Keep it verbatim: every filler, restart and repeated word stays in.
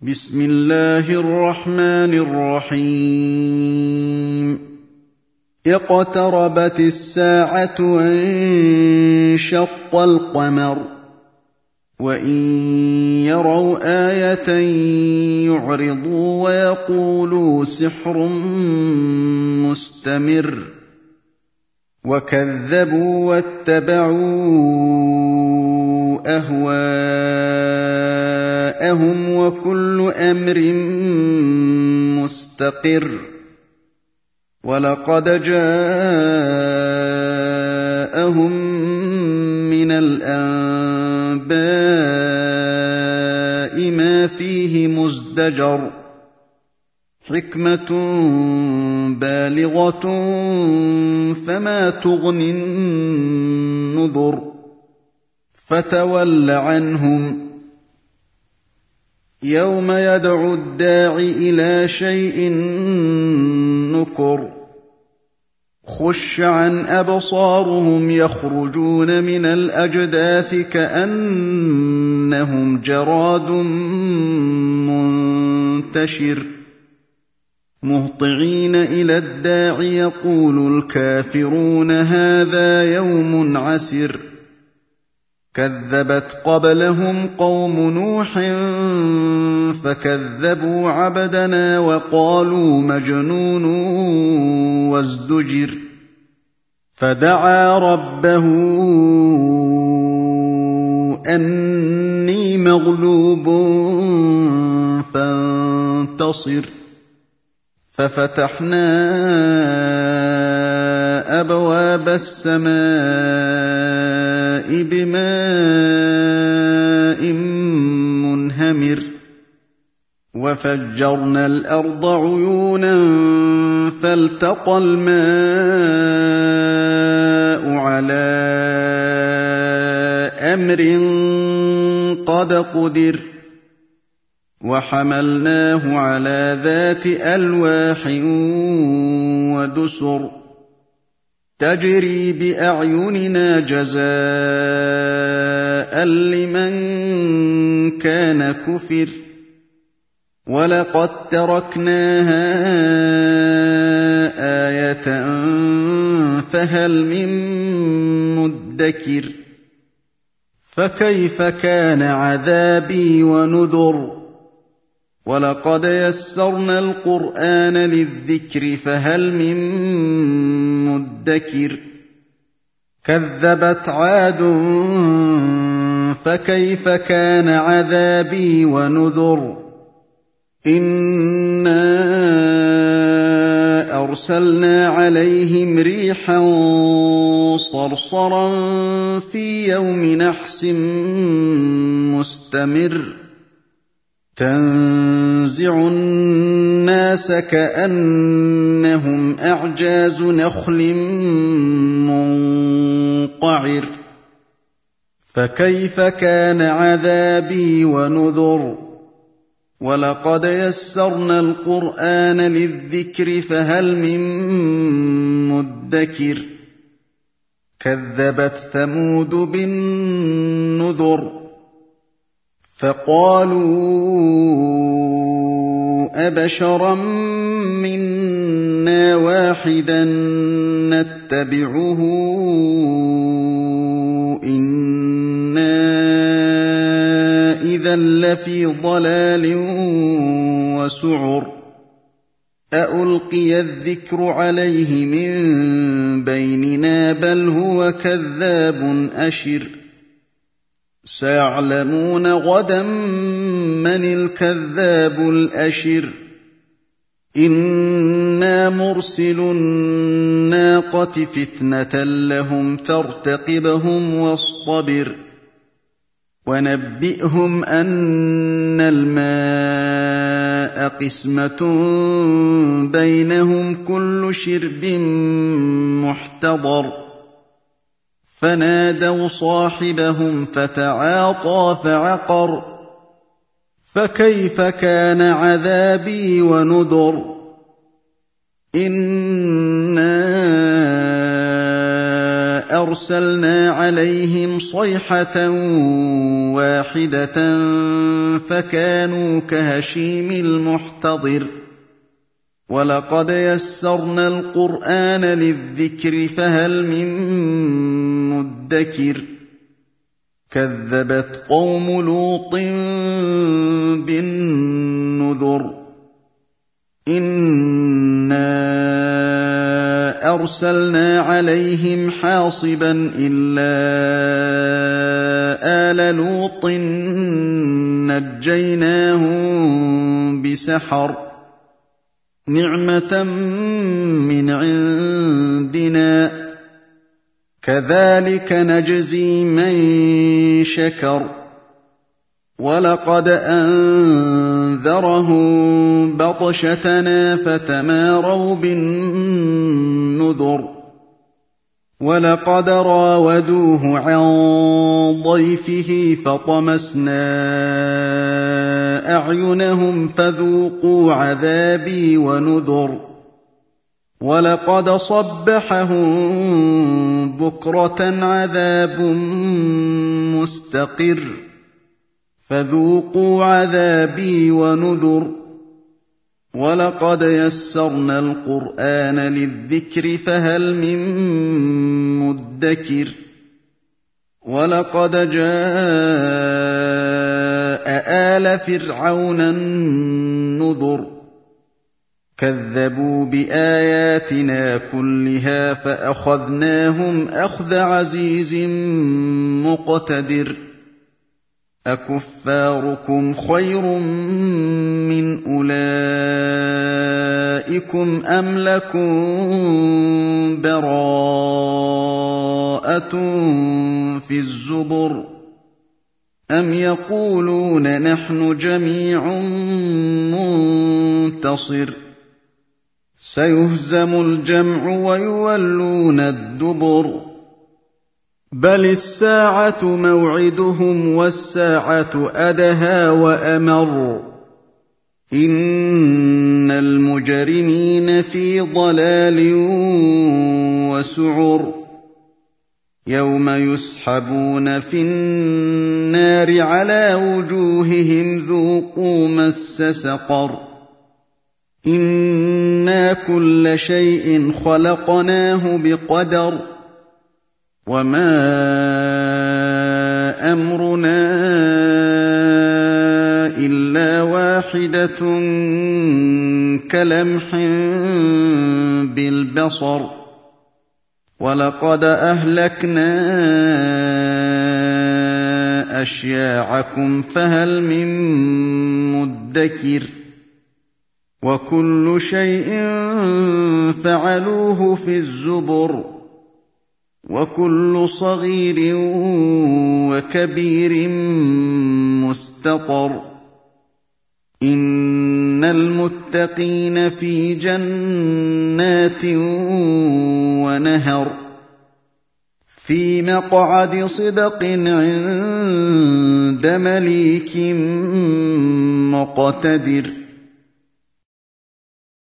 بسم الله الرحمن الرحيم اقتربت الساعة وانشق القمر وإن يروا آية يعرضوا ويقولوا سحر مستمر وكذبوا واتبعوا أهواءهم وكل أمر مستقر ولقد جاءهم من الأنباء ما فيه مزدجر حكمة بالغة فما تغني النذر فتول عنهم يوم يدعو الداع إلى شيء نكر خش عن أبصارهم يخرجون من الأجداث كأنهم جراد منتشر مهطعين إلى الداع يقول الكافرون هذا يوم عسر كذبت قبلهم قوم نوح فكذبوا عبدنا وقالوا مجنون وازدجر فدعا ربه أني مغلوب فانتصر ففتحنا أبواب السماء بماء منهمر وفجرنا الأرض عيونا فالتقى الماء على أمر قد قدر وحملناه على ذات ألواح ودسر تجري بأعيننا جزاء لمن كان كفر ولقد تركناها آية فهل من مدكر فكيف كان عذابي ونذر ولقد يسرنا القرآن للذكر فهل من مدكر كذبت عاد فكيف كان عذابي ونذر إنا أرسلنا عليهم ريحا صرصرا في يوم نحس مستمر تنزع الناس كأنهم أعجاز نخل منقعر فكيف كان عذابي ونذر ولقد يسرنا القرآن للذكر فهل من مدكر كذبت ثمود بالنذر فقالوا أبشرا منا واحدا نتبعه إنا إذا لفي ضلال وسعر أألقي الذكر عليه من بيننا بل هو كذاب أشر سيعلمون غدا من الكذاب الأشر إنا مرسل الناقة فتنة لهم فارتقبهم واصطبر ونبئهم أن الماء قسمة بينهم كل شرب محتضر فنادوا صاحبهم فتعاطى فعقر فكيف كان عذابي ونذر إنا فَأَرْسَلْنَا عَلَيْهِمْ صَيْحَةً وَاحِدَةً فَكَانُوا كَهَشِيمِ الْمُحْتَظِرِ وَلَقَدْ يَسَّرْنَا الْقُرْآنَ لِلذِّكْرِ فَهَلْ مِن مُّدَّكِرٍ كَذَّبَتْ قَوْمُ لُوطٍ بِالنُّذُرِ إِنَّا أَرْسَلْنَا عَلَيْهِمْ حَاصِبًا إِلَّا آلَ لُوطٍ نَّجَّيْنَاهُم بِسَحَرٍ نِّعْمَةً مِّنْ عِندِنَا ۚ كَذَٰلِكَ نَجْزِي مَن شَكَرَ وَلَقَدْ أَنذَرَهُم بَطْشَتَنَا فَتَمَارَوْا بِالنُّذُرِ وَلَقَدْ رَاوَدُوهُ عَن ضَيْفِهِ فَطَمَسْنَا أَعْيُنَهُمْ فَذُوقُوا عَذَابِي وَنُذُرِ وَلَقَدْ صَبَّحَهُم بُكْرَةً عَذَابٌ مُّسْتَقِرٌّ فَذُوقُوا عَذَابِي وَنُذُرِ وَلَقَدْ يَسَّرْنَا الْقُرْآنَ لِلذِّكْرِ فَهَلْ مِن مُّدَّكِرٍ وَلَقَدْ جَاءَ آلَ فِرْعَوْنَ النُّذُرُ كَذَّبُوا بِآيَاتِنَا كُلِّهَا فَأَخَذْنَاهُمْ أَخْذَ عَزِيزٍ مُّقْتَدِرٍ أَكُفَّارُكُمْ خَيْرٌ مِّنْ أُولَٰئِكُمْ أَمْ لَكُم بَرَاءَةٌ فِي الزُّبُرِ أَمْ يَقُولُونَ نَحْنُ جَمِيعٌ مُّنتَصِرٌ سَيُهْزَمُ الْجَمْعُ وَيُوَلُّونَ الدُّبُرَ بَلِ السَّاعَةُ مَوْعِدُهُمْ وَالسَّاعَةُ أَدْهَىٰ وَأَمَرُّ إِنَّ الْمُجْرِمِينَ فِي ضَلَالٍ وَسُعُرٍ يَوْمَ يُسْحَبُونَ فِي النَّارِ عَلَىٰ وُجُوهِهِمْ ذُوقُوا مَسَّ سَقَرَ إِنَّا كُلَّ شَيْءٍ خَلَقْنَاهُ بِقَدَرٍ وَمَا أَمْرُنَا إِلَّا وَاحِدَةٌ كَلَمْحٍ بِالْبَصَرِ وَلَقَدْ أَهْلَكْنَا أَشْيَاعَكُمْ فَهَلْ مِن مُّدَّكِرٍ وَكُلُّ شَيْءٍ فَعَلُوهُ فِي الزُّبُرِ وَكُلُّ صَغِيرٍ وَكَبِيرٍ مُّسْتَطَرٌ إِنَّ الْمُتَّقِينَ فِي جَنَّاتٍ وَنَهَرٍ فِي مَقْعَدِ صِدْقٍ عِندَ مَلِيكٍ مُّقْتَدِرٍ